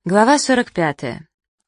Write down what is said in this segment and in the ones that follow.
Глава 45.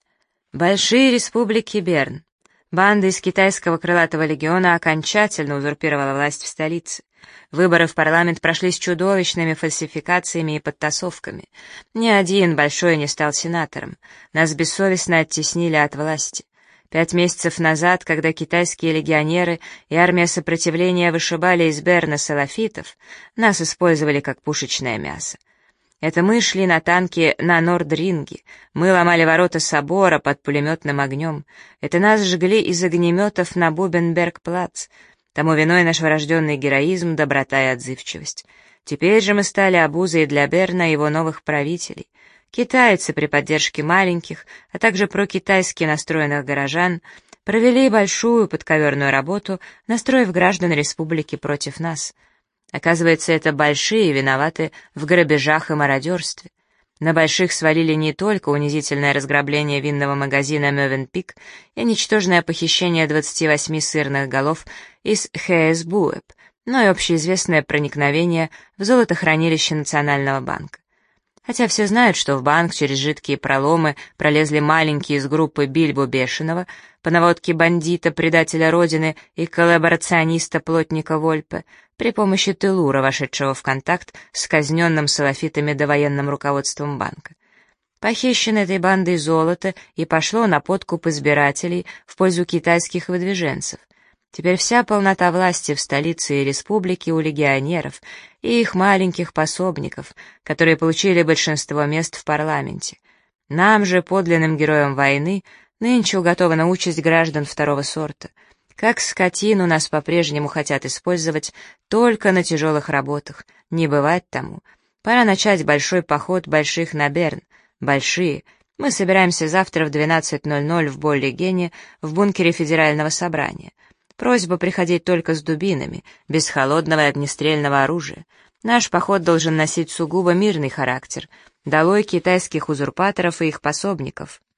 Большие республики Берн. Банда из китайского крылатого легиона окончательно узурпировала власть в столице. Выборы в парламент прошли с чудовищными фальсификациями и подтасовками. Ни один большой не стал сенатором. Нас бессовестно оттеснили от власти. 5 месяцев назад, когда китайские легионеры и армия сопротивления вышибали из Берна салафитов, нас использовали как пушечное мясо. Это мы шли на танке на Нордринге, мы ломали ворота собора под пулеметным огнем, это нас жгли из огнеметов на Бубенберг-плац. Тому виной наш врожденный героизм, доброта и отзывчивость. Теперь же мы стали обузой для Берна и его новых правителей. Китайцы при поддержке маленьких, а также прокитайски настроенных горожан провели большую подковерную работу, настроив граждан республики против нас. Оказывается, это большие виноваты в грабежах и мародерстве. На больших свалили не только унизительное разграбление винного магазина Мёвенпик и ничтожное похищение 28 сырных голов из ХСБУЭП, но и общеизвестное проникновение в золотохранилище Национального банка. Хотя все знают, что в банк через жидкие проломы пролезли маленькие из группы Бильбо Бешеного, по наводке бандита, предателя Родины и коллаборациониста Плотника Вольпе, при помощи Телура, вошедшего в контакт с казненным салафитами довоенным руководством банка. Похищено этой бандой золото и пошло на подкуп избирателей в пользу китайских выдвиженцев. Теперь вся полнота власти в столице и республике у легионеров и их маленьких пособников, которые получили большинство мест в парламенте. Нам же, подлинным героям войны, нынче уготована участь граждан второго сорта. Как скотину нас по-прежнему хотят использовать только на тяжелых работах. Не бывать тому. Пора начать большой поход больших на Берн. Большие. Мы собираемся завтра в 12:00 в Боллигене в бункере Федерального собрания. Просьба приходить только с дубинами, без холодного и огнестрельного оружия. Наш поход должен носить сугубо мирный характер. Долой китайских узурпаторов и их пособников.